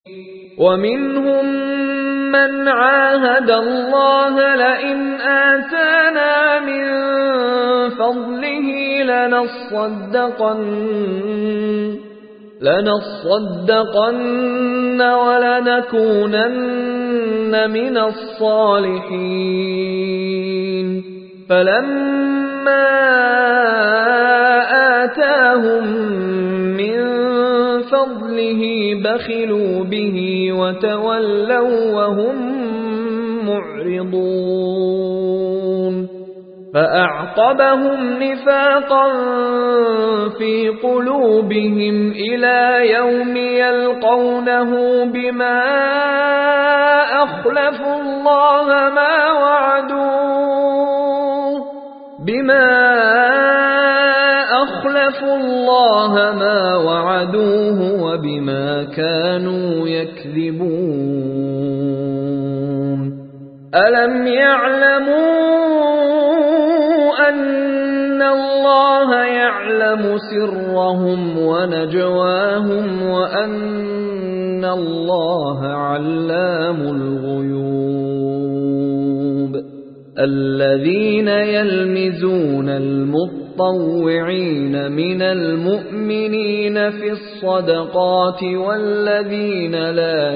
ومنهم من عاهد الله لئن آتانا من فضله لنصدقن ولنكونن من الصالحين فلما آتاهم من فضله بخلوا به وتولوا وهم معرضون فأعقبهم نفاقا في قلوبهم إلى يوم يلقونه بما أخلفوا الله ما وعدوه وبما كانوا يكذبون ألم يعلموا أن الله يعلم سرهم ونجواهم وأن الله علام الغيوب الذين يلمزون المطوعين من المؤمنين في الصدقات والذين لا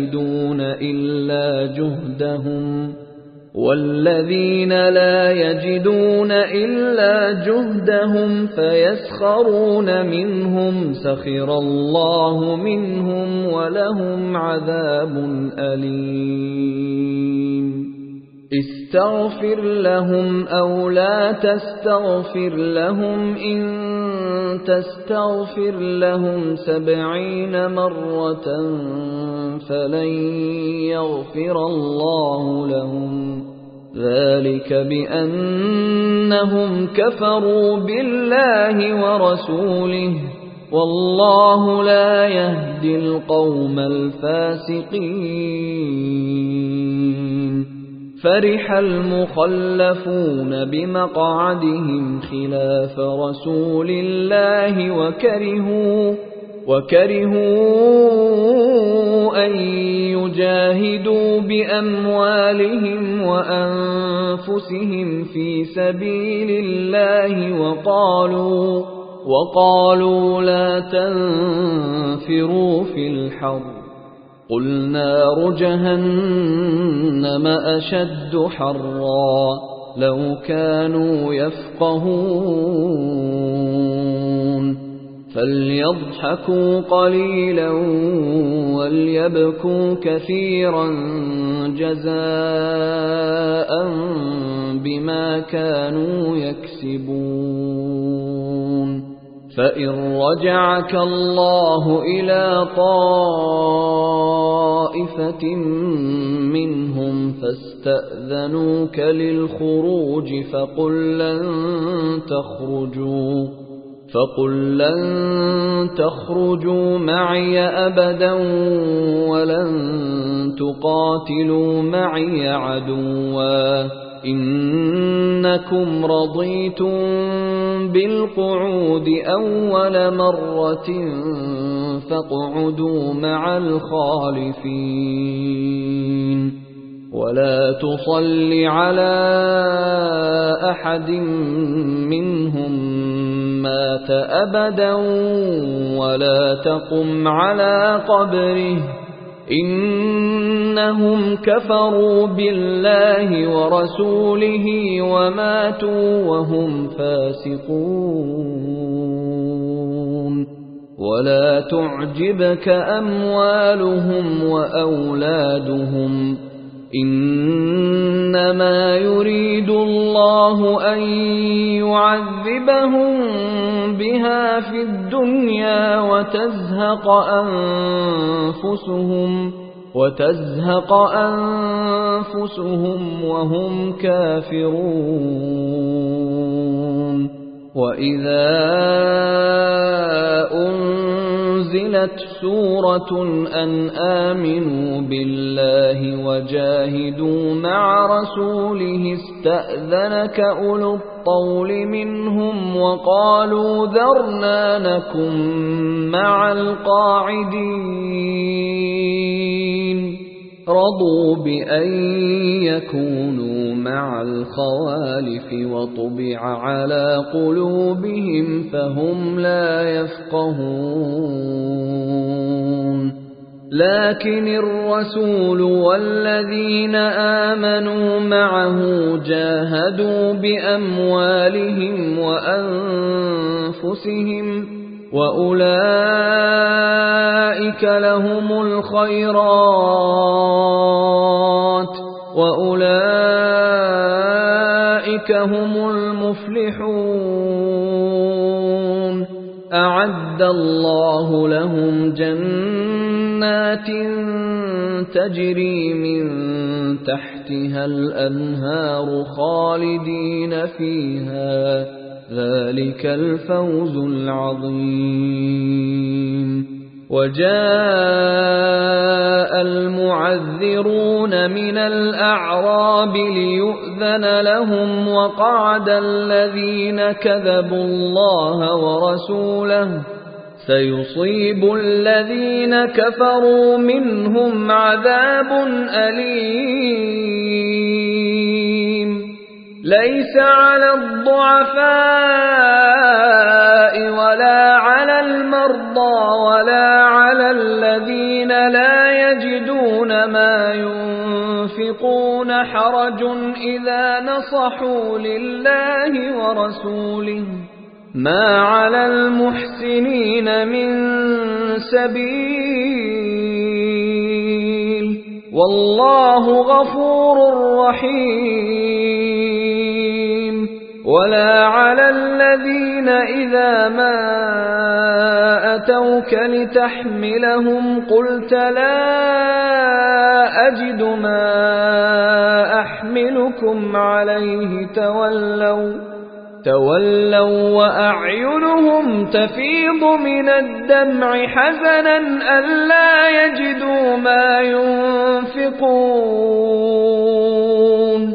يجدون إلا جهدهم فيسخرون منهم سخر الله منهم ولهم عذاب أليم استغفر لهم أو لا تستغفر لهم إن تستغفر لهم 70 مرة فلن يغفر الله لهم ذلك بأنهم كفروا بالله ورسوله والله لا يهدي القوم الفاسقين فرح المخلفون بمقعدهم خلاف رسول الله وكرهوا أن يجاهدوا بأموالهم وأنفسهم في سبيل الله وقالوا لا تنفروا في الحر قل نار جهنم أشد حرا لو كانوا يفقهون فليضحكوا قليلا وليبكوا كثيرا جزاء بما كانوا يكسبون فإن رجعك الله إلى طائفة منهم فاستأذنوك للخروج فقل لن تخرجوا معي أبدا ولن تقاتلوا معي عدوا إنكم رضيتم بالقعود أول مرة فاقعدوا مع الخالفين ولا تصل على أحد منهم مات أبدا ولا تقم على قبره إنهم كفروا بالله ورسوله وماتوا وهم فاسقون ولا تعجبك أموالهم وأولادهم إنما يريد الله أن يعذبهم بها في الدنيا وتزهق أنفسهم وهم كافرون وإذا أنزلت سورة أن آمنوا بالله وجاهدوا مع رسوله استأذنك أولو الطول منهم وقالوا ذرنا نكن مع القاعدين رضوا بأن يكونوا مع الخوالف وطبع على قلوبهم فهم لا يفقهون لكن الرسول والذين آمنوا معه جاهدوا بأموالهم وأنفسهم وأولئك لهم الخيرات وأولئك هم المفلحون أعد الله لهم جنات تجري من تحتها الأنهار خالدين فيها ذلك الفوز العظيم وجاء المعذرون من الأعراب ليؤذن لهم وقعد الذين كذبوا الله ورسوله سيصيب الذين كفروا منهم عذاب أليم ليس على الضعفاء ولا على المرضى ولا على الذين لا يجدون ما ينفقون حرج إذا نصحوا لله ورسوله ما على المحسنين من سبيل والله غفور رحيم ولا على الذين إذا ما أتوك لتحملهم قلت لا أجد ما أحملكم عليه تولوا وأعينهم تفيض من الدمع حزنا ألا يجدوا ما ينفقون